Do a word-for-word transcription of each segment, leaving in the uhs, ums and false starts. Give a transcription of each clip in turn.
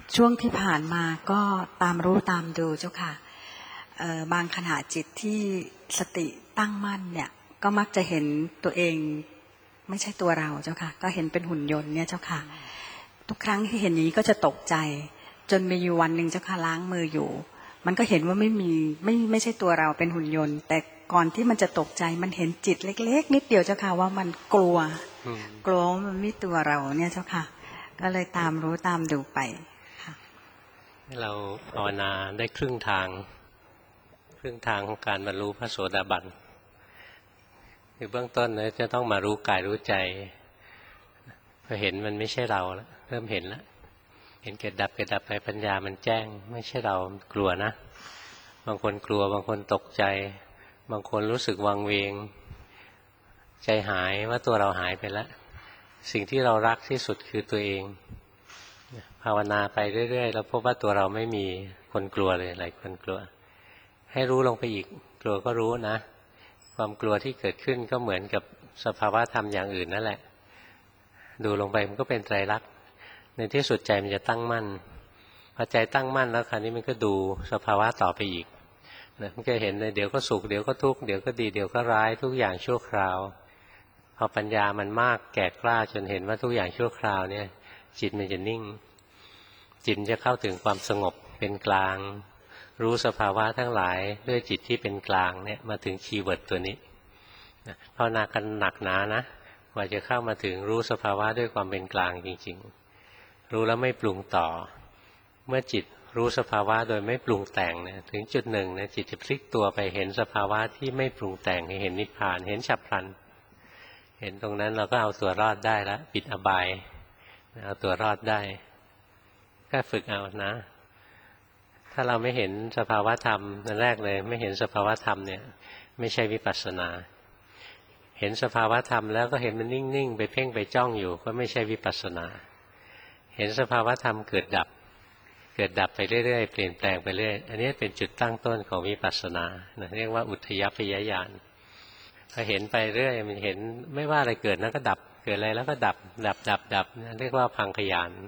ช่วงที่ผ่านมาก็ตามรู้ตามดูเจ้าค่ะบางขณะจิตที่สติตั้งมั่นเนี่ยก็มักจะเห็นตัวเองไม่ใช่ตัวเราเจ้าค่ะก็เห็นเป็นหุ่นยนต์เนี่ยเจ้าค่ะทุกครั้งที่เห็นนี้ก็จะตกใจจนมีอยู่วันหนึ่งเจ้าค่ะล้างมืออยู่มันก็เห็นว่าไม่มีไม่ไม่ใช่ตัวเราเป็นหุ่นยนต์แต่ก่อนที่มันจะตกใจมันเห็นจิตเล็กๆนิดเดียวเจ้าค่ะว่ามันกลัวกลัวว่ามันไม่ตัวเราเนี่ยเจ้าค่ะก็เลยตามรู้ตามดูไปค่ะเราภาวนาได้ครึ่งทางครึ่งทางของการบรรลุพระโสดาบันคือเบื้องต้นเนี่ยจะต้องมารู้กายรู้ใจพอเห็นมันไม่ใช่เราแล้วเริ่มเห็นแล้วเห็นเกิดดับเกิดดับไปปัญญามันแจ้งไม่ใช่เรากลัวนะบางคนกลัวบางคนตกใจบางคนรู้สึกวังเวงใจหายว่าตัวเราหายไปแล้วสิ่งที่เรารักที่สุดคือตัวเองภาวนาไปเรื่อยๆแล้วพบว่าตัวเราไม่มีคนกลัวเลยหลายคนกลัวให้รู้ลงไปอีกกลัวก็รู้นะความกลัวที่เกิดขึ้นก็เหมือนกับสภาวะธรรมอย่างอื่นนั่นแหละดูลงไปมันก็เป็นไตรลักษณ์ในที่สุดใจมันจะตั้งมั่นพอใจตั้งมั่นแล้วคราวนี้มันก็ดูสภาวะต่อไปอีกนะมันก็เห็นเลยเดี๋ยวก็สุขเดี๋ยวก็ทุกข์เดี๋ยวก็ดีเดี๋ยวก็ร้ายทุกอย่างชั่วคราวพอปัญญามันมากแก่กล้าจนเห็นว่าทุกอย่างชั่วคราวเนี่ยจิตมันจะนิ่งจิตจะเข้าถึงความสงบเป็นกลางรู้สภาวะทั้งหลายด้วยจิตที่เป็นกลางเนี่ยมาถึงคีย์เวิร์ดตัวนี้ภาวนากันหนักหนานะกว่าจะเข้ามาถึงรู้สภาวะด้วยความเป็นกลางจริงๆรู้แล้วไม่ปรุงต่อเมื่อจิตรู้สภาวะโดยไม่ปรุงแต่งเนี่ยถึงจุดหนึ่งเนี่ยจิตจะพลิกตัวไปเห็นสภาวะที่ไม่ปรุงแต่งเห็นนิพพานเห็นฉับพลันเห็นตรงนั้นเราก็เอาตัวรอดได้แล้วปิดอบายเอาตัวรอดได้ก็ฝึกเอานะถ้าเราไม่เห็นสภาวะธรรมนั่นแรกเลยไม่เห็นสภาวะธรรมเนี่ยไม่ใช่วิปัสสนาเห็นสภาวะธรรมแล้วก็เห็นมันนิ่งๆไปเพ่งไปจ้องอยู่ก็ไม่ใช่วิปัสสนาเห็นสภาวะธรรมเกิดดับเกิดดับไปเรื่อยๆเปลี่ยนแปลงไปเรื่อยอันนี้เป็นจุดตั้งต้นของวิปัสสนาเรียกว่าอุทยพยญาณพอเห็นไปเรื่อยมันเห็นไม่ว่าอะไรเกิดแล้วก็ดับเกิดอะไรแล้วก็ดับดับดับดับเรียกว่าพังคญาณ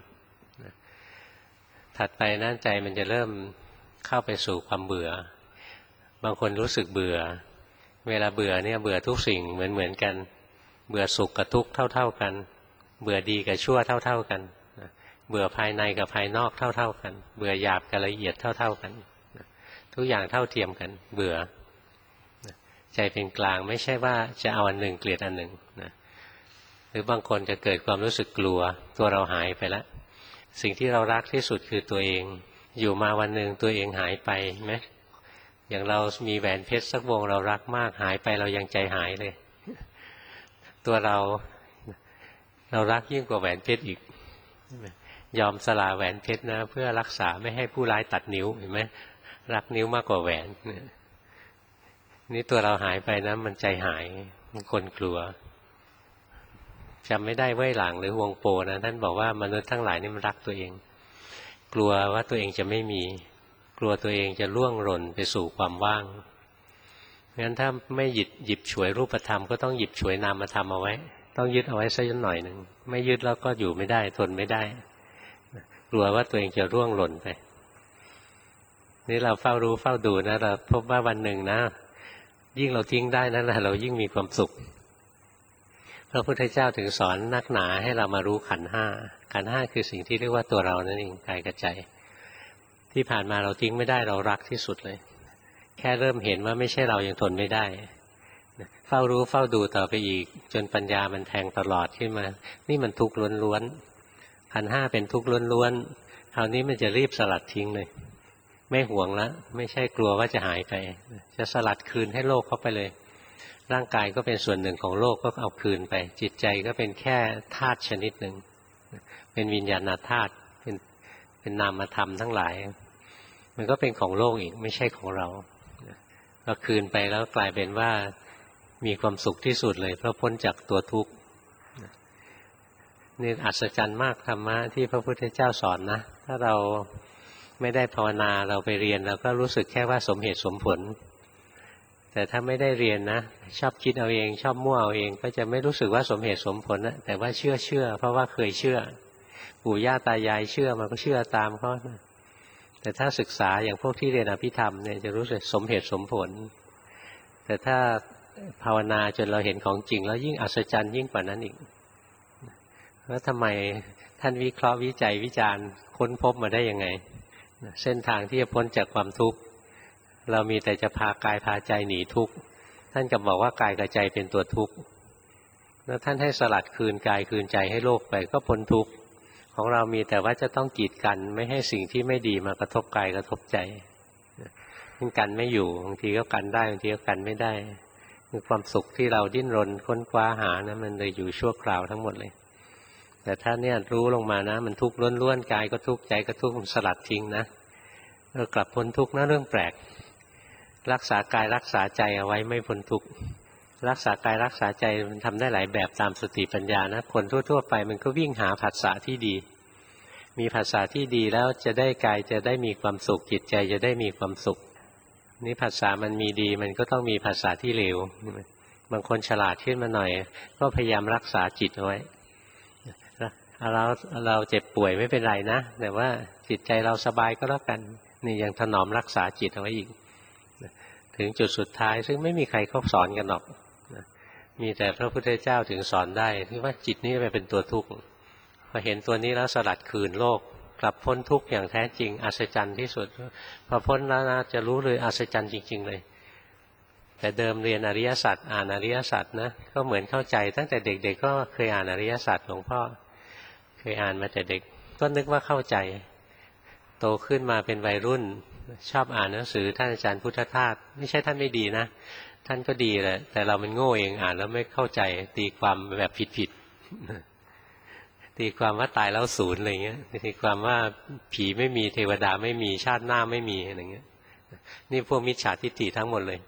ถัดไปนั่นใจมันจะเริ่มเข้าไปสู่ความเบื่อบางคนรู้สึกเบื่อเวลาเบื่อเนี่ยเบื่อทุกสิ่งเหมือนเหมือนกันเบื่อสุขกับทุกข์เท่าๆกันเบื่อดีกับชั่วเท่าๆกันเบื่อภายในกับภายนอกเท่าๆกันเบื่อหยาบกับละเอียดเท่าๆกันทุกอย่างเท่าเทียมกันเบื่อใจเป็นกลางไม่ใช่ว่าจะเอาอันหนึ่งเกลียดอันหนึ่งนะหรือบางคนจะเกิดความรู้สึกกลัวตัวเราหายไปแล้วสิ่งที่เรารักที่สุดคือตัวเองอยู่มาวันหนึ่งตัวเองหายไปไหมอย่างเรามีแหวนเพชรสักวงเรารักมากหายไปเรายังใจหายเลยตัวเราเรารักยิ่งกว่าแหวนเพชรอีกยอมสละแหวนเพชรนะเพื่อรักษาไม่ให้ผู้ร้ายตัดนิ้วเห็นไหมรักนิ้วมากกว่าแหวนนี่ตัวเราหายไปนะมันใจหายมันคนกลัวจำไม่ได้เว่ยหลังหรือฮวงโปนะท่านบอกว่ามนุษย์ทั้งหลายนี่มันรักตัวเองกลัวว่าตัวเองจะไม่มีกลัวตัวเองจะล่วงหล่นไปสู่ความว่างงั้นถ้าไม่หยิบหยิบฉวยรูปธรรมก็ต้องหยิบฉวยนามธรรมเอาไว้ต้องยึดเอาไว้สักหน่อยหนึ่งไม่ยึดแล้วก็อยู่ไม่ได้ทนไม่ได้กลัวว่าตัวเองจะร่วงหล่นไปนี่เราเฝ้ารู้เฝ้าดูนะเราพบว่าวันหนึ่งนะยิ่งเราทิ้งได้นั่นแหละเรายิ่งมีความสุขพระพุทธเจ้าถึงสอนนักหนาให้เรามารู้ขันธ์ห้าขันธ์ห้าคือสิ่งที่เรียกว่าตัวเรานั่นเองกายกับใจที่ผ่านมาเราทิ้งไม่ได้เรารักที่สุดเลยแค่เริ่มเห็นว่าไม่ใช่เรายังทนไม่ได้เฝ้ารู้เฝ้าดูต่อไปอีกจนปัญญามันแทงตลอดขึ้นมานี่มันทุกข์ล้วนๆขันธ์ห้าเป็นทุกข์ล้วนๆคราวนี้มันจะรีบสลัดทิ้งเลยไม่หวงแล้วไม่ใช่กลัวว่าจะหายไปจะสลัดคืนให้โลกเข้าไปเลยร่างกายก็เป็นส่วนหนึ่งของโลกก็เอาคืนไปจิตใจก็เป็นแค่ธาตุชนิดหนึ่งเป็นวิญญาณธาตุเป็นเป็นนามธรรมทั้งหลายมันก็เป็นของโลกอีกไม่ใช่ของเราก็คืนไปแล้วกลายเป็นว่ามีความสุขที่สุดเลยเพราะพ้นจากตัวทุกข์นี่อัศจรรย์มากธรรมะที่พระพุทธเจ้าสอนนะถ้าเราไม่ได้ภาวนาเราไปเรียนเราก็รู้สึกแค่ว่าสมเหตุสมผลแต่ถ้าไม่ได้เรียนนะชอบคิดเอาเองชอบมั่วเอาเองก็จะไม่รู้สึกว่าสมเหตุสมผลนะแต่ว่าเชื่อเชื่อเพราะว่าเคยเชื่อปู่ย่าตายายเชื่อมันก็เชื่อตามเขาแต่ถ้าศึกษาอย่างพวกที่เรียนอภิธรรมเนี่ยจะรู้สึกสมเหตุสมผลแต่ถ้าภาวนาจนเราเห็นของจริงแล้วยิ่งอัศจรรย์ยิ่งกว่านั้นอีกแล้วทำไมท่านวิเคราะห์วิจัยวิจารณ์ค้นพบมาได้ยังไงเส้นทางที่จะพ้นจากความทุกข์เรามีแต่จะพากายพาใจหนีทุกข์ท่านก็บอกว่ากายกับใจเป็นตัวทุกข์แล้วท่านให้สลัดคืนกายคืนใจให้โลกไปก็พ้นทุกข์ของเรามีแต่ว่าจะต้องกีดกันไม่ให้สิ่งที่ไม่ดีมากระทบกายกระทบใจมันกันไม่อยู่บางทีก็กันได้บางทีก็กันไม่ได้คือความสุขที่เราดิ้นรนค้นคว้าหานะมันเลยอยู่ชั่วคราวทั้งหมดเลยแต่ถ้าเนี่ยรู้ลงมานะมันทุกข์ล้วนๆกายก็ทุกข์ใจก็ทุกข์มันสลัดทิ้งนะเรากลับพ้นทุกข์นะเรื่องแปลกรักษากายรักษาใจเอาไว้ไม่พ้นทุกข์รักษากายรักษาใจมันทำได้หลายแบบตามสติปัญญานะคนทั่วๆไปมันก็วิ่งหาผัสสะที่ดีมีผัสสะที่ดีแล้วจะได้กายจะได้มีความสุขจิตใจจะได้มีความสุขนี่ผัสสะมันมีดีมันก็ต้องมีผัสสะที่เลวบางคนฉลาดขึ้นมาหน่อยก็พยายามรักษาจิตเอาไว้เราเราเจ็บป่วยไม่เป็นไรนะแต่ว่าจิตใจเราสบายก็แล้วกันนี่ยังถนอมรักษาจิตเอาไว้อีกถึงจุดสุดท้ายซึ่งไม่มีใครเขาสอนกันหรอกมีแต่พระพุทธเจ้าถึงสอนได้ที่ว่าจิตนี้เป็นตัวทุกข์พอเห็นตัวนี้แล้วสลัดคืนโลกกลับพ้นทุกข์อย่างแท้จริงอัศจรรย์ที่สุดพอพ้นแล้วนะจะรู้เลยอัศจรรย์จริงๆเลยแต่เดิมเรียนอริยสัจอ่านอริยสัจนะก็เหมือนเข้าใจตั้งแต่เด็กๆก็เคยอ่านอริยสัจหลวงพ่อเคยอ่านมาแต่เด็กก็นึกว่าเข้าใจโตขึ้นมาเป็นวัยรุ่นชอบอ่านหนังสือท่านอาจารย์พุทธทาสไม่ใช่ท่านไม่ดีนะท่านก็ดีแหละแต่เรามันโง่เองอ่านแล้วไม่เข้าใจตีความแบบผิดๆตีความว่าตายแล้วศูนย์อะไรเงี้ยตีความว่าผีไม่มีเทวดาไม่มีชาติหน้าไม่มีอะไรเงี้ยนี่พวกมิจฉาทิฏฐิทั้งหมดเลย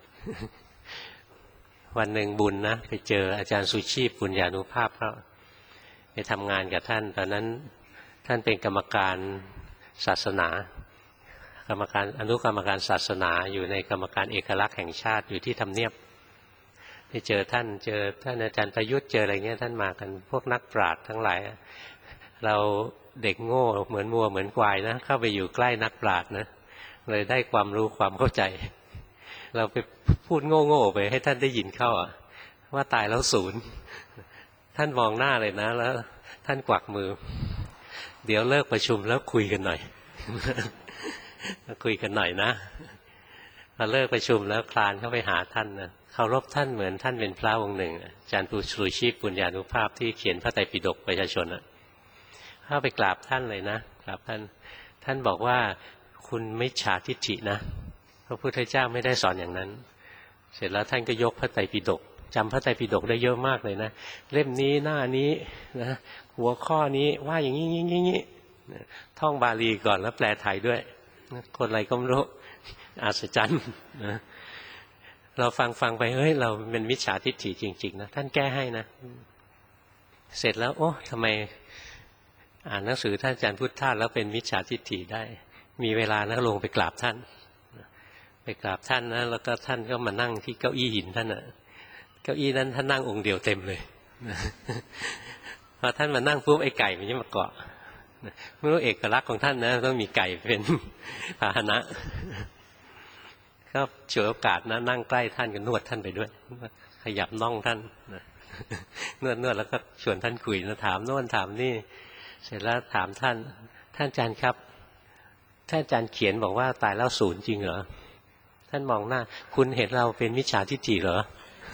วันหนึ่งบุญนะไปเจออาจารย์สุชีพปุญญานุภาพเขาไปทำงานกับท่านตอนนั้นท่านเป็นกรรมการศาสนากรรมการอนุกรรมการศาสนาอยู่ในกรรมการเอกลักษณ์แห่งชาติอยู่ที่ทำเนียบไปเจอท่านเจอท่านอาจารย์ประยุทธ์เจออะไรเงี้ยท่านมากันพวกนักปราชญ์ทั้งหลายเราเด็กโง่เหมือนมัวเหมือนควายนะเข้าไปอยู่ใกล้นักปราชญ์นะเลยได้ความรู้ความเข้าใจเราไปพูดโง่ๆไปให้ท่านได้ยินเข้าอ่ะว่าตายแล้วศูนย์ท่านมองหน้าเลยนะแล้วท่านกวักมือเดี๋ยวเลิกประชุมแล้วคุยกันหน่อยคุยกันหน่อยนะพอเลิกประชุมแล้วคลานเข้าไปหาท่านนะเคารพท่านเหมือนท่านเป็นพระองค์หนึ่งอาจารย์ปุชรุชีพปุญญานุภาพที่เขียนพระไตรปิฎกประชาชนอ่ะเข้าไปกราบท่านเลยนะกราบท่านท่านบอกว่าคุณมิจฉาทิฏฐินะพระพุทธเจ้าไม่ได้สอนอย่างนั้นเสร็จแล้วท่านก็ยกพระไตรปิฎกจำพระไตรปิฎกได้เยอะมากเลยนะเล่มนี้หน้านี้นะหัวข้อนี้ว่าอย่างนี้งี้งี้ท่องบาลีก่อนแล้วแปลไทยด้วยคนอะไรก็ไม่รู้อัศจรรย์นะเราฟังฟังไปเฮ้ยเราเป็นมิจฉาทิฏฐิจริงๆนะท่านแก้ให้นะเสร็จแล้วโอ้ทำไมอ่านหนังสือท่านอาจารย์พุทธทาสแล้วเป็นมิจฉาทิฏฐิได้มีเวลานะลงไปกราบท่านไปกราบท่านนะแล้วก็ท่านก็มานั่งที่เก้าอี้หินท่านนะเก้าอี้นั้นท่านนั่งองค์เดียวเต็มเลยพอท่านมานั่งปุ๊บไอ้ไก่มันจะมาเกาะไม่รู้เอกลักษณ์ของท่านนะต้องมีไก่เป็นพาหนะก็เฉยโอกาสนะนั่งใกล้ท่านก็นวดท่านไปด้วยขยับน่องท่านนวดนวดแล้วก็ชวนท่านคุยนะถามโน่นถามนี่เสร็จแล้วถามท่านท่านอาจารย์ครับท่านอาจารย์เขียนบอกว่าตายแล้วศูนย์จริงเหรอท่านมองหน้าคุณเห็นเราเป็นมิจฉาทิฏฐิเหรอ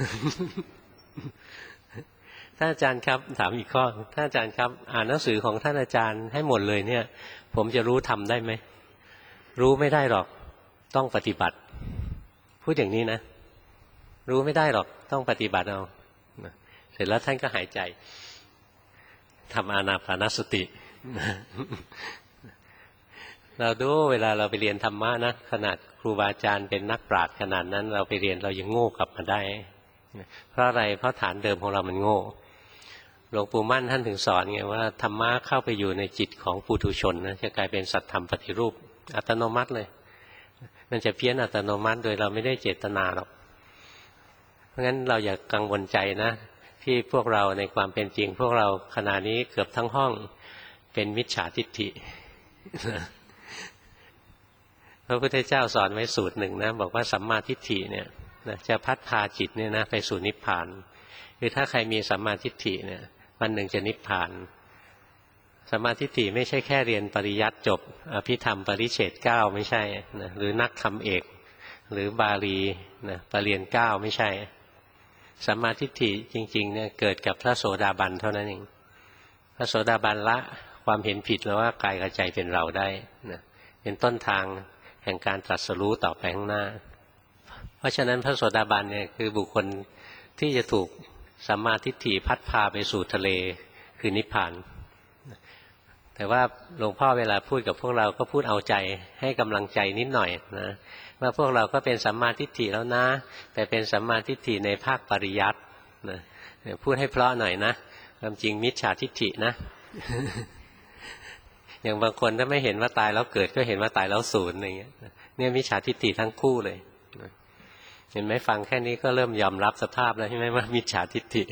ท่านอาจารย์ครับถามอีกข้อท่านอาจารย์ครับอ่านหนังสือของท่านอาจารย์ให้หมดเลยเนี่ยผมจะรู้ทำได้ไหมรู้ไม่ได้หรอกต้องปฏิบัติพูดอย่างนี้นะรู้ไม่ได้หรอกต้องปฏิบัติเอาเสร็จแล้วท่านก็หายใจทำอานาปานสติเราดูเวลาเราไปเรียนธรรมะนะขนาดครูบาอาจารย์เป็นนักปราชญ์ขนาดนั้นเราไปเรียนเรายังโง่กลับมาได้เพราะอะไรเพราะฐานเดิมของเรามันโง่หลวงปู่มั่นท่านถึงสอนไงว่าธรรมะเข้าไปอยู่ในจิตของปุถุชนนะจะกลายเป็นสัตธรรมปฏิรูปอัตโนมัติเลยมันจะเพี้ยนอัตโนมัติโดยเราไม่ได้เจตนาหรอกเพราะงั้นเราอย่ากังวลใจนะที่พวกเราในความเป็นจริงพวกเราขณะนี้เกือบทั้งห้องเป็นมิจฉาทิฏฐิพระพุทธเจ้าสอนไว้สูตรหนึ่งนะบอกว่าสัมมาทิฏฐิเนี่ยจะพัดพาจิตเนี่ยนะไปสู่นิพพานคือถ้าใครมีสัมมาทิฏฐิเนี่ยวันหนึ่งจะนิพพานสัมมาทิฏฐิไม่ใช่แค่เรียนปริยัติจบอภิธรรมปริเฉดเก้าไม่ใช่นะหรือนักคำเอกหรือบาลีนะปรริญญาเก้าไม่ใช่สัมมาทิฏฐิจริงๆเนี่ยเกิดกับพระโสดาบันเท่านั้นเองพระโสดาบันละความเห็นผิดแล้วว่ากายกับใจเป็นเราได้นะเป็นต้นทางแห่งการตรัสรู้ต่อไปข้างหน้าเพราะฉะนั้นพระโสดาบันเนี่ยคือบุคคลที่จะถูกสัมมาทิฏฐิพัดพาไปสู่ทะเลคือนิพพานแต่ว่าหลวงพ่อเวลาพูดกับพวกเราก็พูดเอาใจให้กำลังใจนิดหน่อยนะว่าพวกเราก็เป็นสัมมาทิฏฐิแล้วนะแต่เป็นสัมมาทิฏฐิในภาคปริยัตินะพูดให้เพราะหน่อยนะความจริงมิจฉาทิฏฐินะ อย่างบางคนถ้าไม่เห็นว่าตายแล้วเกิดก็เห็นว่าตายแล้วสูญอะไรเงี้ยเนี่ยมิจฉาทิฏฐิทั้งคู่เลยเห็นไหมฟังแค่นี้ก็เริ่มยอมรับสภาพแล้วใช่ไหมว่ามิจฉาทิฏฐิ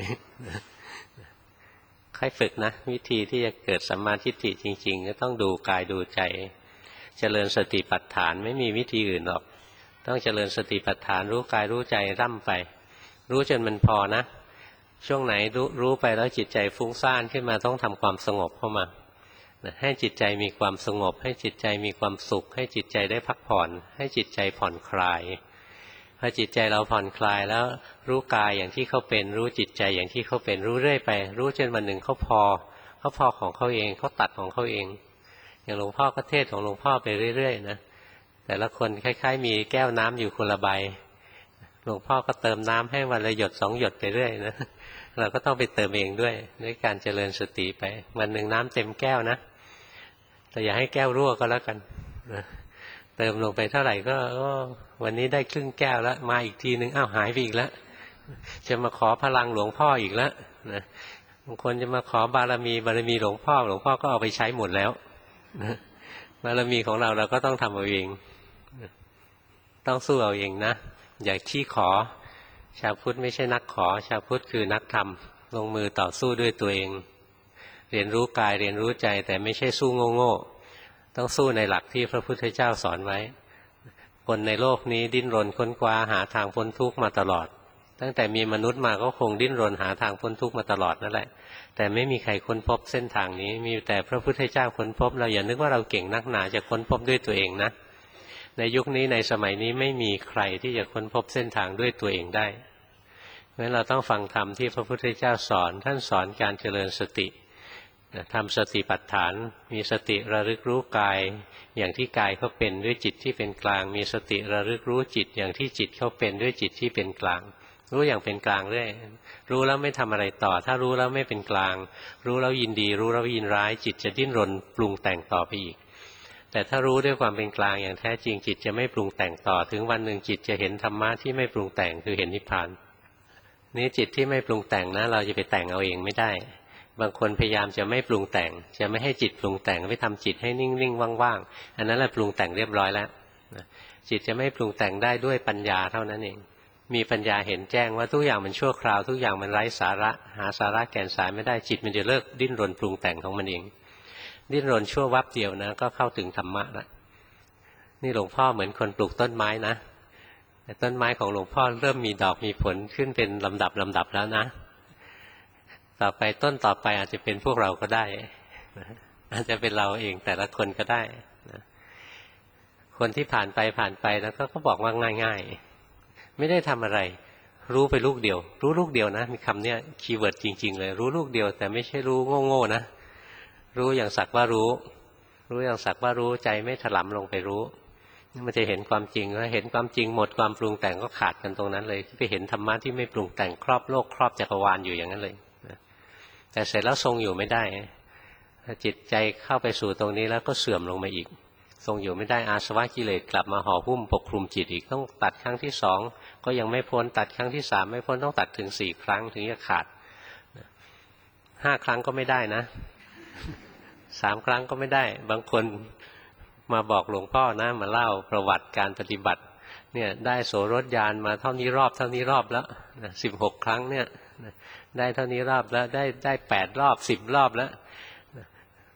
ค่อยฝึกนะวิธีที่จะเกิดสัมมาทิฏฐิจริงๆก็ต้องดูกายดูใจเจริญสติปัฏฐานไม่มีวิธีอื่นหรอกต้องเจริญสติปัฏฐานรู้กายรู้ใจร่ำไปรู้จนมันพอนะช่วงไหนรู้รู้ไปแล้วจิตใจฟุ้งซ่านขึ้นมาต้องทำความสงบเข้ามาให้จิตใจมีความสงบให้จิตใจมีความสุขให้จิตใจได้พักผ่อนให้จิตใจผ่อนคลายพอจิตใจเราผ่อนคลายแล้วรู้กายอย่างที่เขาเป็นรู้จิตใจอย่างที่เขาเป็นรู้เรื่อยไปรู้จนวันหนึ่งเขาพอเขาพอของเขาเองเขาตัดของเขาเองอย่างหลวงพ่อก็เทศของหลวงพ่อไปเรื่อยๆนะแต่ละคนคล้ายๆมีแก้วน้ำอยู่คนละใบหลวงพ่อก็เติมน้ำให้วันละหยดสองหยดไปเรื่อยนะเราก็ต้องไปเติมเองด้วยด้วยการเจริญสติไปวันหนึ่งน้ำเต็มแก้วนะแต่อย่าให้แก้วรั่วก็แล้วกันนะเติมลงไปเท่าไหร่ก็วันนี้ได้ครึ่งแก้วแล้วมาอีกทีนึงอ้าวหายไปอีกแล้วจะมาขอพลังหลวงพ่ออีกแล้วนะบางคนจะมาขอบารมีบารมีหลวงพ่อหลวงพ่อก็เอาไปใช้หมดแล้วนะบารมีของเราเราก็ต้องทำเอาเองต้องสู้เอาเองนะอย่าขี้ขอชาวพุทธไม่ใช่นักขอชาวพุทธคือนักทำลงมือต่อสู้ด้วยตัวเองเรียนรู้กายเรียนรู้ใจแต่ไม่ใช่สู้โง่ๆต้องสู้ในหลักที่พระพุทธเจ้าสอนไว้คนในโลกนี้ดิ้นรนค้นคว้าหาทางพ้นทุกข์มาตลอดตั้งแต่มีมนุษย์มาก็คงดิ้นรนหาทางพ้นทุกข์มาตลอดนั่นแหละแต่ไม่มีใครค้นพบเส้นทางนี้มีแต่พระพุทธเจ้าค้นพบเราอย่านึกว่าเราเก่งนักหนาจะค้นพบด้วยตัวเองนะในยุคนี้ในสมัยนี้ไม่มีใครที่จะค้นพบเส้นทางด้วยตัวเองได้เพราะฉะนั้นเราต้องฟังธรรมที่พระพุทธเจ้าสอนท่านสอนการเจริญสติทำสติปัฏฐานมีสติระลึกรู้กายอย่างที่กายเขาเป็นด้วยจิตที่เป็นกลางมีสติระลึกรู้จิตอย่างที่จิตเขาเป็นด้วยจิตที่เป็นกลางรู้อย่างเป็นกลางเรื่อยรู้แล้วไม่ทำอะไรต่อถ้ารู้แล้วไม่เป็นกลางรู้แล้วยินดีรู้แล้วยินร้ายจิตจะดิ้นรนปรุงแต่งต่อไปอีกแต่ถ้ารู้ด้วยความเป็นกลางอย่างแท้จริงจิตจะไม่ปรุงแต่งต่อถึงวันหนึ่งจิตจะเห็นธรรมะที่ไม่ปรุงแต่งคือเห็นนิพพานนี้จิตที่ไม่ปรุงแต่งนะเราจะไปแต่งเอาเองไม่ได้บางคนพยายามจะไม่ปรุงแต่งจะไม่ให้จิตปรุงแต่งไปทำจิตให้นิ่งๆว่างๆอันนั้นแหละปรุงแต่งเรียบร้อยแล้วจิตจะไม่ปรุงแต่งได้ด้วยปัญญาเท่านั้นเองมีปัญญาเห็นแจ้งว่าทุกอย่างมันชั่วคราวทุกอย่างมันไร้สาระหาสาระแก่นสารไม่ได้จิตมันจะเลิกดิ้นรนปรุงแต่งของมันเองดิ้นรนชั่ววับเดียวนะก็เข้าถึงธรรมะละนี่หลวงพ่อเหมือนคนปลูกต้นไม้นะแต่ต้นไม้ของหลวงพ่อเริ่มมีดอกมีผลขึ้นเป็นลำดับลำดับแล้วนะต่อไปต้นต่อไปอาจจะเป็นพวกเราก็ได้อาจจะเป็นเราเองแต่ละคนก็ได้คนที่ผ่านไปผ่านไปแล้วก็เขาบอกว่าง่ายๆไม่ได้ทำอะไรรู้ไปลูกเดียวรู้ลูกเดียวนะมีคำเนี้ยคีย์เวิร์ดจริงๆเลยรู้ลูกเดียวแต่ไม่ใช่รู้โง่ๆนะรู้อย่างสักว่ารู้รู้อย่างสักว่ารู้ใจไม่ถลำลงไปรู้มันจะเห็นความจริงแล้วเห็นความจริงหมดความปรุงแต่งก็ขาดกันตรงนั้นเลยที่ไปเห็นธรรมะที่ไม่ปรุงแต่งครอบโลกครอบจักรวาลอยู่อย่างนั้นเลยแต่เสร็จแล้วทรงอยู่ไม่ได้จิตใจเข้าไปสู่ตรงนี้แล้วก็เสื่อมลงมาอีกทรงอยู่ไม่ได้อาสวะกิเลสกลับมาห่อหุ้มปกคลุมจิตอีกต้องตัดครั้งที่สองก็ยังไม่พ้นตัดครั้งที่สามไม่พ้นต้องตัดถึงสี่ครั้งถึงจะขาดห้าครั้งก็ไม่ได้นะสามครั้งก็ไม่ได้บางคนมาบอกหลวงพ่อนะมาเล่าประวัติการปฏิบัติเนี่ยได้โสรถญาณมาเท่านี้รอบเท่านี้รอบแล้วสิบหกครั้งเนี่ยได้เท่านี้รอบแล้วได้ได้แปดรอบสิบรอบแล้ว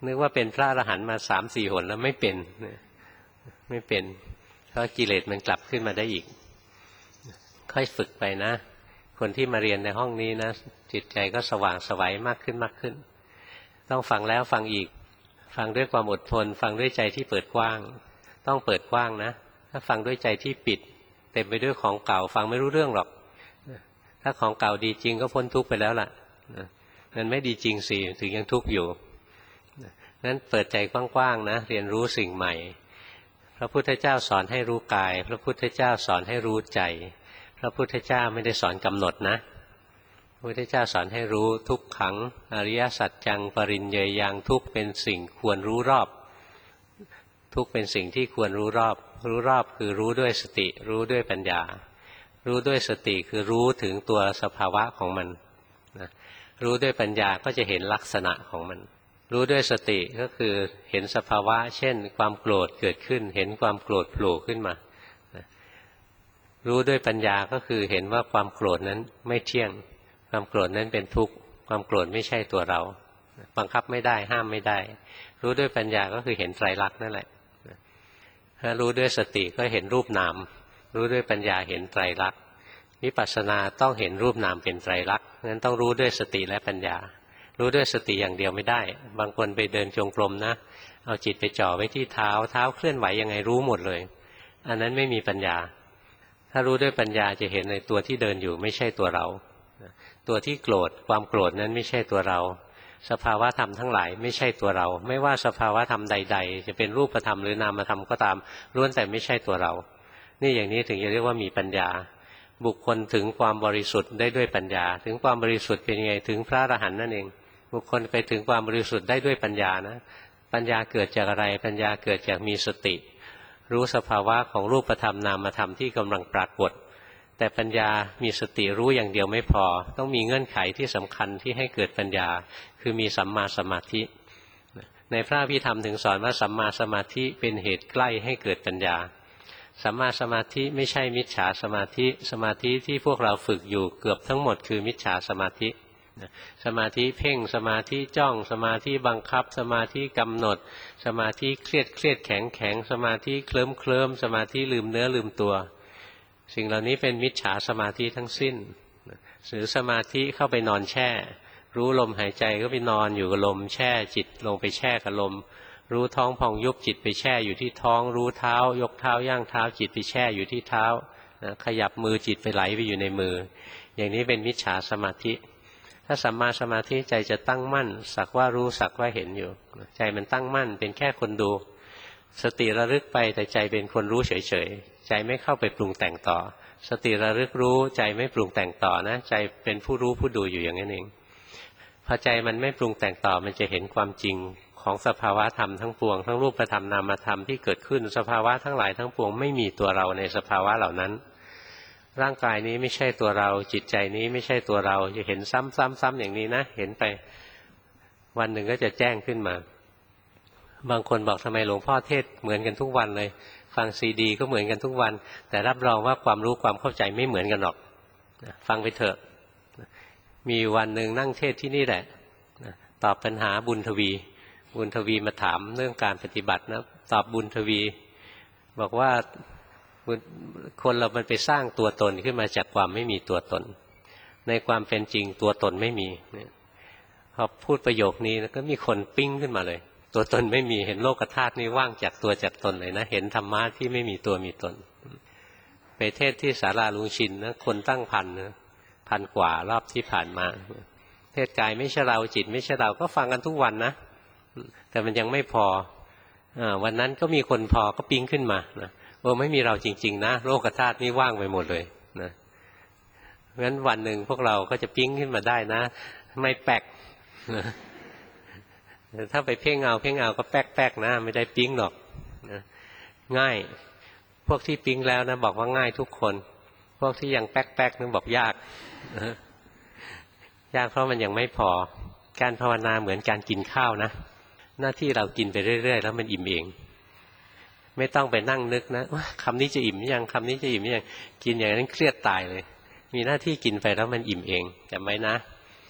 นึกว่าเป็นพระอรหันต์มาสามสี่หนแล้วไม่เป็นไม่เป็นเพราะกิเลสมันกลับขึ้นมาได้อีกค่อยฝึกไปนะคนที่มาเรียนในห้องนี้นะจิตใจก็สว่างไสวมากขึ้นมากขึ้นต้องฟังแล้วฟังอีกฟังด้วยความอดทนฟังด้วยใจที่เปิดกว้างต้องเปิดกว้างนะถ้าฟังด้วยใจที่ปิดเต็มไปด้วยของเก่าฟังไม่รู้เรื่องหรอกถ้าของเก่าดีจริงก็พ้นทุกข์ไปแล้วล่ะมันไม่ดีจริงสิถึงยังทุกข์อยู่นั้นเปิดใจกว้างๆนะเรียนรู้สิ่งใหม่พระพุทธเจ้าสอนให้รู้กายพระพุทธเจ้าสอนให้รู้ใจพระพุทธเจ้าไม่ได้สอนกำหนดนะพระพุทธเจ้าสอนให้รู้ทุกขังอริยสัจจังปริญเยยังทุกเป็นสิ่งควรรู้รอบทุกเป็นสิ่งที่ควรรู้รอบรู้รอบคือรู้ด้วยสติรู้ด้วยปัญญารู้ด้วยสติคือรู้ถึงตัวสภาวะของมันนะรู้ด้วยปัญญาก็จะเห็นลักษณะของมันรู้ด้วยสติก็คือเห็นสภาวะเช่นความโกรธเกิดขึ้นเห็นความโกรธโผล่ขึ้นมานะรู้ด้วยปัญญาก็คือเห็นว่าความโกรธนั้นไม่เที่ยงความโกรธนั้นเป็นทุกข์ความโกรธไม่ใช่ตัวเราบังคับไม่ได้ห้ามไม่ได้รู้ด้วยปัญญาก็คือเห็นไตรลักษณ์นั่นแหละถ้ารู้ด้วยสติก็เห็นรูปนามรู้ด้วยปัญญาเห็นไตรลักษณ์วิปัสสนาต้องเห็นรูปนามเป็นไตรลักษณ์งั้นต้องรู้ด้วยสติและปัญญารู้ด้วยสติอย่างเดียวไม่ได้บางคนไปเดินจงกรมนะเอาจิตไปจ่อไว้ที่เท้าเท้าเคลื่อนไหวยังไงรู้หมดเลยอันนั้นไม่มีปัญญาถ้ารู้ด้วยปัญญาจะเห็นในตัวที่เดินอยู่ไม่ใช่ตัวเราตัวที่โกรธความโกรธนั้นไม่ใช่ตัวเราสภาวะธรรมทั้งหลายไม่ใช่ตัวเราไม่ว่าสภาวะธรรมใดๆจะเป็นรูปธรรมหรือนามธรรมก็ตามล้วนแต่ไม่ใช่ตัวเรานี่อย่างนี้ถึงจะเรียกว่ามีปัญญาบุคคลถึงความบริสุทธิ์ได้ด้วยปัญญาถึงความบริสุทธิ์เป็นยังไงถึงพระอรหันต์นั่นเองบุคคลไปถึงความบริสุทธิ์ได้ด้วยปัญญานะปัญญาเกิดจากอะไรปัญญาเกิดจากมีสติรู้สภาวะของรูปธรรมนามธรรมที่กำลังปรากฏแต่ปัญญามีสติรู้อย่างเดียวไม่พอต้องมีเงื่อนไขที่สำคัญที่ให้เกิดปัญญาคือมีสัมมาสมาธิในพระอภิธรรมถึงสอนว่าสัมมาสมาธิเป็นเหตุใกล้ให้เกิดปัญญาสัมมาสมาธิไม่ใช่มิจฉาสมาธิสมาธิที่พวกเราฝึกอยู่เกือบทั้งหมดคือมิจฉาสมาธิสมาธิเพ่งสมาธิจ้องสมาธิบังคับสมาธิกำหนดสมาธิเครียดเครียดแข็งแข็งสมาธิเคลิ้มเคลิ้มสมาธิลืมเนื้อลืมตัวสิ่งเหล่านี้เป็นมิจฉาสมาธิทั้งสิ้นหรือสมาธิเข้าไปนอนแช่รู้ลมหายใจก็ไปนอนอยู่กับลมแช่จิตลงไปแช่กับลมรู้ท้องพองยุบจิตไปแช่อยู่ที่ท้องรู้เท้ายกเท้าย่างเท้าจิตไปแช่อยู่ที่เท้านะขยับมือจิตไปไหลไปอยู่ในมืออย่างนี้เป็นมิจฉาสมาธิถ้าสัมมาสมาธิใจจะตั้งมั่นสักว่ารู้สักว่าเห็นอยู่ใจมันตั้งมั่นเป็นแค่คนดูสติระลึกไปแต่ใจเป็นคนรู้เฉยๆใจไม่เข้าไปปรุงแต่งต่อสติระลึกรู้ใจไม่ปรุงแต่งต่อนะใจเป็นผู้รู้ผู้ดูอยู่อย่างนั้นเองพอใจมันไม่ปรุงแต่งต่อมันจะเห็นความจริงของสภาวะธรรมทั้งปวงทั้งรูปธรรมนามธรรมที่เกิดขึ้นสภาวะทั้งหลายทั้งปวงไม่มีตัวเราในสภาวะเหล่านั้นร่างกายนี้ไม่ใช่ตัวเราจิตใจนี้ไม่ใช่ตัวเราจะเห็นซ้ำๆๆอย่างนี้นะเห็นไปวันหนึ่งก็จะแจ้งขึ้นมาบางคนบอกทำไมหลวงพ่อเทศเหมือนกันทุกวันเลยฟังซีดีก็เหมือนกันทุกวันแต่รับรองว่าความรู้ความเข้าใจไม่เหมือนกันหรอกฟังไปเถอะมีวันหนึ่งนั่งเทศที่นี่แหละตอบปัญหาบุญทวีบุญทวีมาถามเรื่องการปฏิบัตินะตอบบุญทวีบอกว่าคนเรามันไปสร้างตัวตนขึ้นมาจากความไม่มีตัวตนในความเป็นจริงตัวตนไม่มีพอพูดประโยคนี้ก็มีคนปิ้งขึ้นมาเลยตัวตนไม่มีเห็นโลกธาตุนี้ว่างจากตัวจากตนเลยนะเห็นธรรมะที่ไม่มีตัวมีตนไปเทศที่ศาลาลุงชินนะคนตั้งพันนะพันกว่ารอบที่ผ่านมาเทศกายไม่ใช่เราจิตไม่ใช่เราก็ฟังกันทุกวันนะแต่มันยังไม่พออ่าวันนั้นก็มีคนพอก็ปิ้งขึ้นมานะโอ้ไม่มีเราจริงๆนะโลกธาตุนี้ว่างไปหมดเลยนะงั้นวันหนึ่งพวกเราก็จะปิ้งขึ้นมาได้นะไม่แปลกนะถ้าไปเพ่งเอาเพ่งเอาก็แป๊กแป๊กนะไม่ได้ปิ้งหรอกนะง่ายพวกที่ปิ้งแล้วนะบอกว่าง่ายทุกคนพวกที่ยังแป๊กแป๊กนึกบอกยากนะยากเพราะมันยังไม่พอการภาวนาเหมือนการกินข้าวนะหน้าที่เรากินไปเรื่อยๆแล้วมันอิ่มเองไม่ต้องไปนั่งนึกนะว่าคำนี้จะอิ่มยังคำนี้จะอิ่มยังกินอย่างนั้นเครียดตายเลยมีหน้าที่กินไปแล้วมันอิ่มเองจำไว้นะ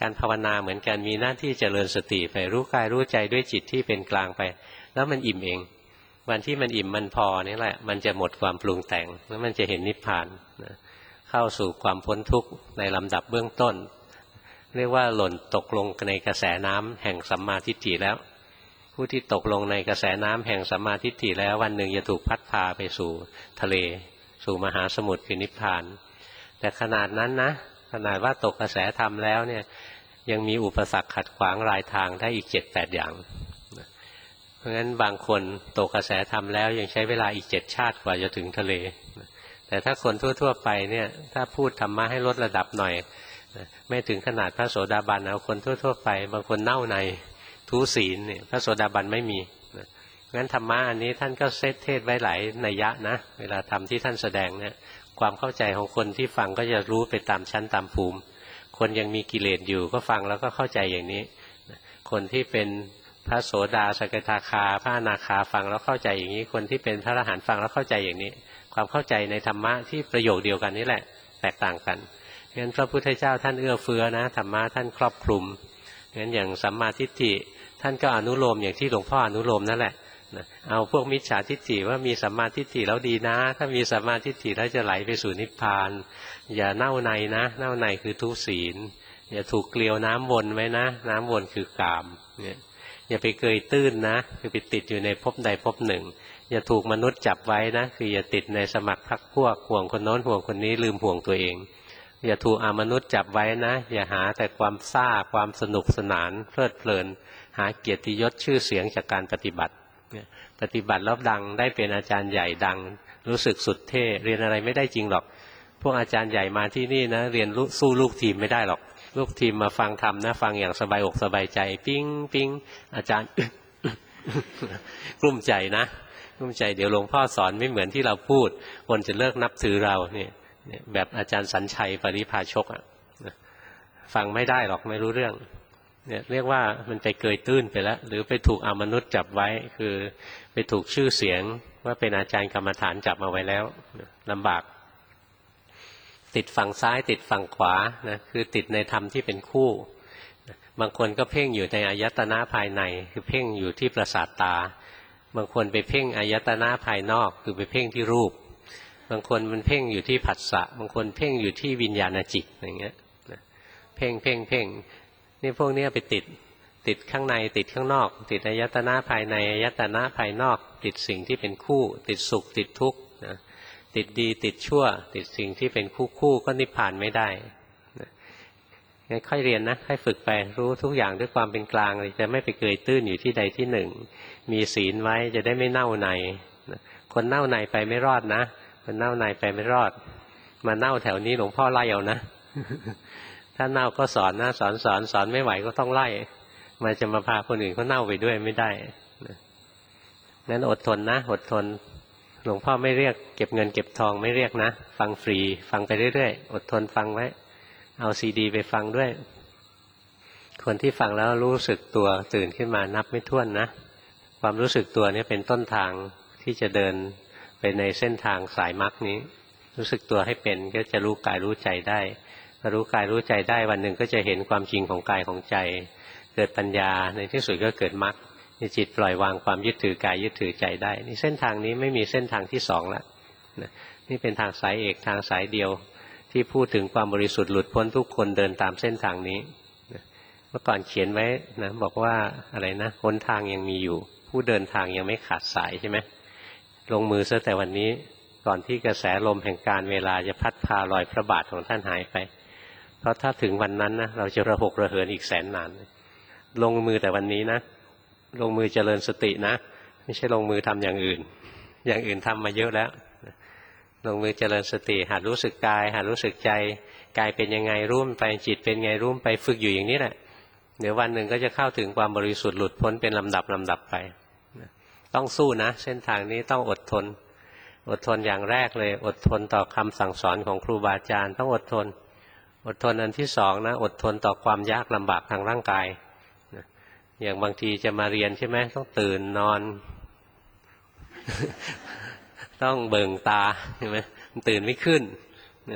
การภาวนาเหมือนกันมีหน้าที่เจริญสติไปรู้กายรู้ใจด้วยจิตที่เป็นกลางไปแล้วมันอิ่มเองวันที่มันอิ่มมันพอนี่แหละมันจะหมดความปรุงแต่งแล้วมันจะเห็นนิพพานนะเข้าสู่ความพ้นทุกข์ในลำดับเบื้องต้นเรียกว่าหล่นตกลงในกระแสน้ำแห่งสัมมาทิฏฐิแล้วผู้ที่ตกลงในกระแสน้ำแห่งสัมมาทิฏฐิแล้ววันหนึ่งจะถูกพัดพาไปสู่ทะเลสู่มหาสมุทรคือนิพพานแต่ขนาดนั้นนะขนาดว่าตกกระแสธรรมแล้วเนี่ยยังมีอุปสรรคขัดขวางรายทางได้อีกเจ็ดแปดอย่างเพราะงั้นบางคนตกกระแสธรรมแล้วยังใช้เวลาอีกเจ็ดชาติกว่าจะถึงทะเลแต่ถ้าคนทั่วๆไปเนี่ยถ้าพูดธรรมะให้ลดระดับหน่อยไม่ถึงขนาดพระโสดาบันเอาคนทั่วๆไปบางคนเน่าในทุศีลเนี่ยพระโสดาบันไม่มีงั้นธรรมะอันนี้ท่านก็เซตเทศไว้หลายนัยยะนะเวลาทำที่ท่านแสดงเนี่ยความเข้าใจของคนที่ฟังก็จะรู้ไปตามชั้นตามภูมิคนยังมีกิเลสอยู่ก็ฟังแล้วก็เข้าใจอย่างนี้คนที่เป็นพระโสดาสกทาคาพระอนาคาฟังแล้วเข้าใจอย่างนี้คนที่เป็นพระอรหันต์ฟังแล้วเข้าใจอย่างนี้ความเข้าใจในธรรมะที่ประโยคเดียวกันนี่แหละแตกต่างกันงั้นพระพุทธเจ้าท่านเอื้อเฟื้อนะธรรมะท่านครอบคลุมงั้นอย่างสัมมาทิฏฐิท่านก็อนุโลมอย่างที่หลวงพ่ออนุโลมนั่นแหละเอาพวกมิจฉาทิฏฐิว่ามีสัมมาทิฏฐิแล้วดีนะถ้ามีสัมมาทิฏฐิแล้วจะไหลไปสู่นิพพานอย่าเน่าในนะเน่าในคือทุศีลอย่าถูกเกลียวน้ำวนไว้นะน้ำวนคือกามเนี่ยอย่าไปเกยตื้นนะคือไปติดอยู่ในภพใดภพหนึ่งอย่าถูกมนุษย์จับไว้นะคืออย่าติดในสมัครพรรคพวกห่วงคนโน้นห่วงคนนี้ลืมห่วงตัวเองอย่าถูกอมนุษย์จับไว้นะอย่าหาแต่ความซ่าความสนุกสนานเพลิดเพลินหาเกียรติยศชื่อเสียงจากการปฏิบัติปฏิบัติแล้วดังได้เป็นอาจารย์ใหญ่ดังรู้สึกสุดเท่เรียนอะไรไม่ได้จริงหรอกพวกอาจารย์ใหญ่มาที่นี่นะเรียนสู้ลูกทีมไม่ได้หรอกลูกทีมมาฟังธรรมนะฟังอย่างสบายอกสบายใจปิ้งปิ้งอาจารย์ กลุ้มใจนะกลุ้มใจเดี๋ยวหลวงพ่อสอนไม่เหมือนที่เราพูดคนจะเลิกนับถือเราเนี่ยแบบอาจารย์สัญชัยปริภาชกอ่ะฟังไม่ได้หรอกไม่รู้เรื่องเนี่ยเรียกว่ามันไปเกยตื้นไปแล้วหรือไปถูกอมนุษย์จับไว้คือไปถูกชื่อเสียงว่าเป็นอาจารย์กรรมฐานจับมาไว้แล้วลำบากติดฝั่งซ้ายติดฝั่งขวานะคือติดในธรรมที่เป็นคู่บางคนก็เพ่งอยู่ในอายตนะภายในคือเพ่งอยู่ที่ประสาทตาบางคนไปเพ่งอายตนะภายนอกคือไปเพ่งที่รูปบางคนมันเพ่งอยู่ที่ผัสสะบางคนเพ่งอยู่ที่วิญญาณจิตอย่างเงี้ยเพ่งเพ่งเพ่งนี่พวกนี้ไปติดติดข้างในติดข้างนอกติดอายตนะภายในอายตนะภายนอกติดสิ่งที่เป็นคู่ติดสุขติดทุกข์นะติดดีติดชั่วติดสิ่งที่เป็นคู่คู่ก็นิพพานไม่ได้งั้นค่อยเรียนนะค่อยฝึกไปรู้ทุกอย่างด้วยความเป็นกลางเลยจะไม่ไปเกยตื้นอยู่ที่ใดที่หนึ่งมีศีลไว้จะได้ไม่เน่าในคนเน่าในไปไม่รอดนะคนเน่าในไปไม่รอดมาเน่าแถวนี้หลวงพ่อไล่เอานะ ถ้าเน่าก็สอนนะสอนสอนสอนไม่ไหวก็ต้องไล่มันจะมาพาคนอื่นเขาเน่าไปด้วยไม่ได้งั้นอดทนนะอดทนหลวงพ่อไม่เรียกเก็บเงินเก็บทองไม่เรียกนะฟังฟรีฟังไปเรื่อยๆอดทนฟังไว้เอาซีดีไปฟังด้วยคนที่ฟังแล้วรู้สึกตัวตื่นขึ้นมานับไม่ถ้วนนะความรู้สึกตัวนี้เป็นต้นทางที่จะเดินไปในเส้นทางสายมรรคนี้รู้สึกตัวให้เป็นก็จะรู้กายรู้ใจได้รู้กายรู้ใจได้วันหนึ่งก็จะเห็นความจริงของกายของใจเกิดปัญญาในที่สุดก็เกิดมรรคจิตปล่อยวางความยึดถือกายยึดถือใจได้นี่เส้นทางนี้ไม่มีเส้นทางที่สองแล้วนี่เป็นทางสายเอกทางสายเดียวที่พูดถึงความบริสุทธิ์หลุดพ้นทุกคนเดินตามเส้นทางนี้เมื่อก่อนเขียนไว้นะบอกว่าอะไรนะหนทางยังมีอยู่ผู้เดินทางยังไม่ขาดสายใช่ไหมลงมือซะแต่วันนี้ก่อนที่กระแสลมแห่งการเวลาจะพัดพาลอยพระบาทของท่านหายไปเพราะถ้าถึงวันนั้นนะเราจะระหกระเหินอีกแสนนานลงมือแต่วันนี้นะลงมือเจริญสตินะไม่ใช่ลงมือทำอย่างอื่นอย่างอื่นทำมาเยอะแล้วลงมือเจริญสติหัดรู้สึกกายหัดรู้สึกใจกายเป็นยังไงรู้ไปจิตเป็นไงรู้ไปฝึกอยู่อย่างนี้แหละเดี๋ยววันหนึ่งก็จะเข้าถึงความบริสุทธิ์หลุดพ้นเป็นลำดับลำดับไปต้องสู้นะเส้นทางนี้ต้องอดทนอดทนอย่างแรกเลยอดทนต่อคำสั่งสอนของครูบาอาจารย์ต้องอดทนอดทนอันที่สองนะอดทนต่อความยากลำบากทางร่างกายอย่างบางทีจะมาเรียนใช่ไหมต้องตื่นนอน ต้องเบิ่งตาใช่ไหมตื่นไม่ขึ้น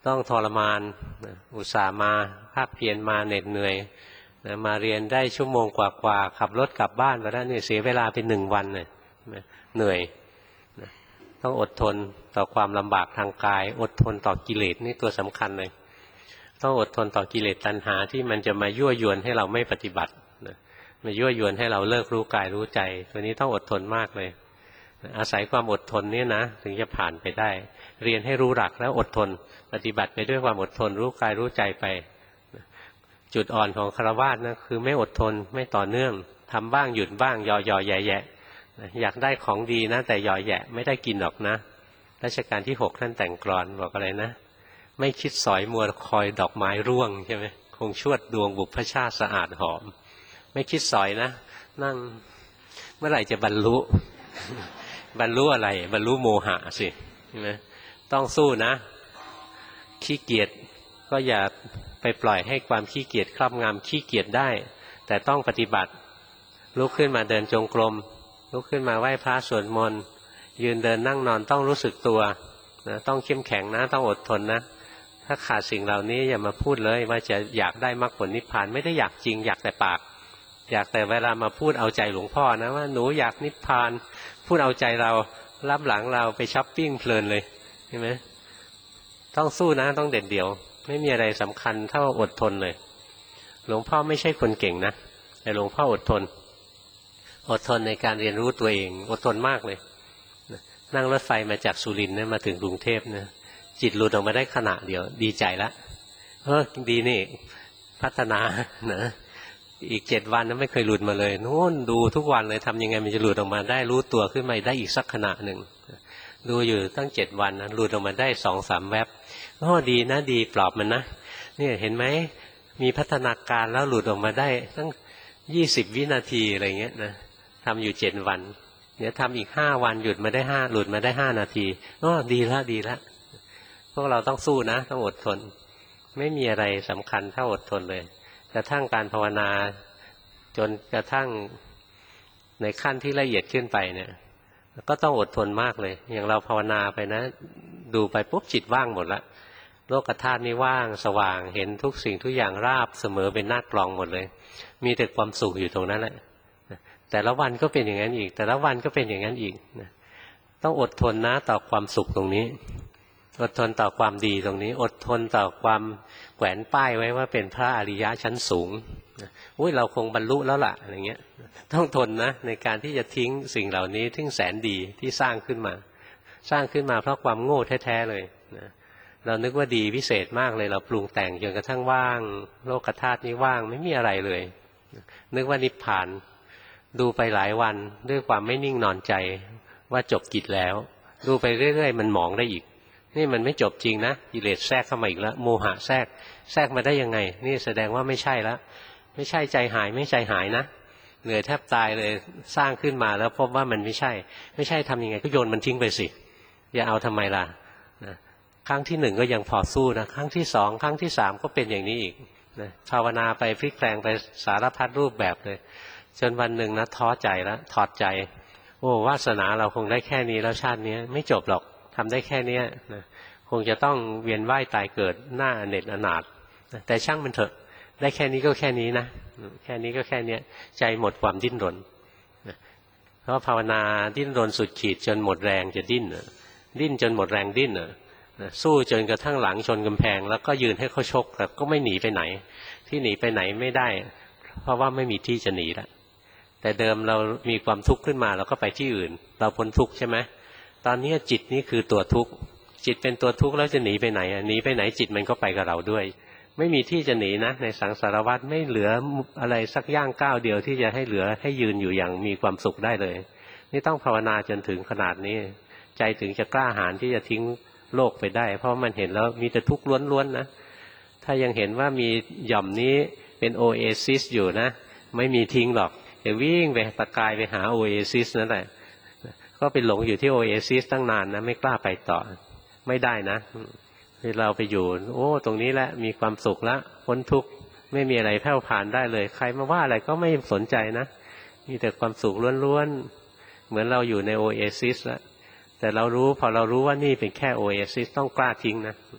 ต้องทรมานอุตส่าห์มาภาคเพียรมาเหน็ดเหนื่อยนะมาเรียนได้ชั่วโมงกว่าๆขับรถกลับบ้านไปแล้วเนี่ยเสียเวลาเป็นหนึ่งวันเลยเหนื่อยนะต้องอดทนต่อความลำบากทางกายอดทนต่อกิเลสนี่ตัวสำคัญเลยต้องอดทนต่อกิเลสตัณหาที่มันจะมายั่วยวนให้เราไม่ปฏิบัตินะมายั่วยวนให้เราเลิกรู้กายรู้ใจตัวนี้ต้องอดทนมากเลยอาศัยความอดทนนี่นะถึงจะผ่านไปได้เรียนให้รู้หลักแล้วอดทนปฏิบัติไปด้วยความอดทนรู้กายรู้ใจไปจุดอ่อนของฆราวาสนะคือไม่อดทนไม่ต่อเนื่องทำบ้างหยุดบ้างยอยอแย่แย่อยากได้ของดีนะแต่ยอแย่ไม่ได้กินหรอกนะรัชกาลที่หกท่านแต่งกลอนบอกอะไรนะไม่คิดสอยมัวคอยดอกไม้ร่วงใช่ไหมคงชวดดวงบุพชาติสะอาดหอมไม่คิดสอยนะนั่งเมื่อไหร่จะบรรลุ บรรลุอะไรบรรลุโมหะสิใช่ไหมต้องสู้นะขี้เกียจก็อย่าไปปล่อยให้ความขี้เกียจครอบงำขี้เกียจได้แต่ต้องปฏิบัติลุกขึ้นมาเดินจงกรมลุกขึ้นมาไหว้พระสวดมนต์ยืนเดินนั่งนอนต้องรู้สึกตัวนะต้องเข้มแข็งนะต้องอดทนนะถ้าขาดสิ่งเหล่านี้อย่ามาพูดเลยว่าจะอยากได้มรรคผลนิพพานไม่ได้อยากจริงอยากแต่ปากอยากแต่เวลามาพูดเอาใจหลวงพ่อนะว่าหนูอยากนิพพานพูดเอาใจเรารับหลังเราไปช้อปปิ้งเพลินเลยใช่ไหมต้องสู้นะต้องเด็ดเดี่ยวไม่มีอะไรสำคัญเท่าอดทนเลยหลวงพ่อไม่ใช่คนเก่งนะแต่หลวงพ่ออดทนอดทนในการเรียนรู้ตัวเองอดทนมากเลยนั่งรถไฟมาจากสุรินทร์เนี่ยมาถึงกรุงเทพเนี่ยจิตหลุดออกมาได้ขณะเดียวดีใจละเออดีนี่พัฒนานะอีกเจ็ดวันนั้นไม่เคยหลุดมาเลยโน่นดูทุกวันเลยทำยังไงมันจะหลุดออกมาได้รู้ตัวขึ้นมาได้อีกสักขณะหนึ่งดูอยู่ตั้งเจ็ดวันนะหลุดออกมาได้สองสามแวบโอ้ดีนะดีปลอบมันนะเนี่ยเห็นไหมมีพัฒนาการแล้วหลุดออกมาได้ตั้งยี่สิบวินาทีอะไรเงี้ยนะทำอยู่เจ็ดวันเดี๋ยวทำอีกห้าวันหยุดมาได้ห้าหลุดมาได้ห้านาทีโอ้ดีละดีละพวกเราต้องสู้นะต้องอดทนไม่มีอะไรสำคัญเท่าอดทนเลยกระทั่งการภาวนาจนกระทั่งในขั้นที่ละเอียดขึ้นไปเนี่ยก็ต้องอดทนมากเลยอย่างเราภาวนาไปนะดูไปปุ๊บจิตว่างหมดละโลกธาตุนี่ว่างสว่างเห็นทุกสิ่งทุกอย่างราบเสมอเป็นหน้ากลองหมดเลยมีแต่ความสุขอยู่ตรงนั้นแหละแต่ละวันก็เป็นอย่างนั้นอีกแต่ละวันก็เป็นอย่างนั้นอีกต้องอดทนนะต่อความสุขตรงนี้อดทนต่อความดีตรงนี้อดทนต่อความแขวนป้ายไว้ว่าเป็นพระอริยะชั้นสูงอุ้ยเราคงบรรลุแล้วล่ะอะไรเงี้ยต้องทนนะในการที่จะทิ้งสิ่งเหล่านี้ที่แสนดีที่สร้างขึ้นมาสร้างขึ้นมาเพราะความโง่แท้ๆเลยนะเรานึกว่าดีพิเศษมากเลยเราปรุงแต่งจนกระทั่งว่างโลกธาตุนี้ว่างไม่มีอะไรเลยนึกว่านิพพานดูไปหลายวันด้วยความไม่นิ่งนอนใจว่าจบกิจแล้วดูไปเรื่อยๆมันหมองได้อีกนี่มันไม่จบจริงนะกิเลสแทรกเข้ามาอีกแล้วโมหะแทรกแทรกมาได้ยังไงนี่แสดงว่าไม่ใช่แล้วไม่ใช่ใจหายไม่ใจหายนะเหนื่อยแทบตายเลยสร้างขึ้นมาแล้วพบว่ามันไม่ใช่ไม่ใช่ทำยังไงก็โยนมันทิ้งไปสิอย่าเอาทำไมล่ะนะครั้งที่หนึ่งก็ยังพอสู้นะครั้งที่สองครั้งที่สามก็เป็นอย่างนี้อีกนะภาวนาไปพลิกแปลงไปสารพัดรูปแบบเลยจนวันหนึ่งนะท้อใจแล้วถอดใจโอ้วาสนาเราคงได้แค่นี้แล้วชาตินี้ไม่จบหรอกทำได้แค่นี้นะคงจะต้องเวียนว่ายตายเกิดหน้าอเนจอนาถนะแต่ช่างมันเถอะได้แค่นี้ก็แค่นี้นะแค่นี้ก็แค่นี้ใจหมดความดิ้นรนนะเพราะภาวนาดิ้นรนสุดขีดจนหมดแรงจะดิ้นดิ้นจนหมดแรงดิ้นนะสู้จนกระทั่งหลังชนกำแพงแล้วก็ยืนให้เขาชกแต่ก็ไม่หนีไปไหนที่หนีไปไหนไม่ได้เพราะว่าไม่มีที่จะหนีแล้วแต่เดิมเรามีความทุกข์ขึ้นมาเราก็ไปที่อื่นเราพ้นทุกข์ใช่ไหมตอนนี้จิตนี่คือตัวทุกข์จิตเป็นตัวทุกข์แล้วจะหนีไปไหนหนีไปไหนจิตมันก็ไปกับเราด้วยไม่มีที่จะหนีนะในสังสารวัฏไม่เหลืออะไรสักย่างก้าวเดียวที่จะให้เหลือให้ยืนอยู่อย่างมีความสุขได้เลยนี่ต้องภาวนาจนถึงขนาดนี้ใจถึงจะกล้าหาญที่จะทิ้งโลกไปได้เพราะมันเห็นแล้วมีแต่ทุกข์ล้วนๆนะถ้ายังเห็นว่ามีหย่อมนี้เป็นโอเอซิสอยู่นะไม่มีทิ้งหรอกจะวิ่งไปตะกายไปหาโอเอซิสนั่นแหละก็ไปหลงอยู่ที่โอเอซิสตั้งนานนะไม่กล้าไปต่อไม่ได้นะที่เราไปอยู่โอ้ตรงนี้แหละมีความสุขแล้วพ้นทุกข์ไม่มีอะไรแผ่วผ่านได้เลยใครมาว่าอะไรก็ไม่สนใจนะมีแต่ความสุขล้วนๆเหมือนเราอยู่ในโอเอซิสแล้วแต่เรารู้พอเรารู้ว่านี่เป็นแค่โอเอซิสต้องกล้าทิ้งนะ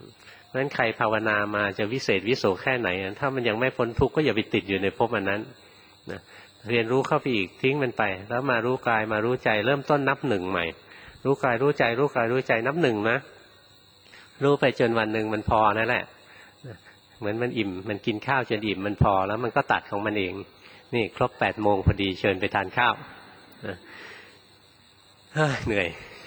เพราะฉะนั้นใครภาวนามาจะวิเศษวิโสแค่ไหนถ้ามันยังไม่พ้นทุกข์ก็อย่าไปติดอยู่ในภพอันนั้นนะเรียนรู้เข้าไปอีกทิ้งมันไปแล้วมารู้กายมารู้ใจเริ่มต้นนับหนึ่งใหม่รู้กายรู้ใจรู้กายรู้ใจนับหนึ่งนะรู้ไปจนวันหนึ่งมันพอนั่นแหละเหมือนมันอิ่มมันกินข้าวจนอิ่มมันพอแล้วมันก็ตัดของมันเองนี่ครบแปดโมงพอดีเชิญไปทานข้าวเหนื่อย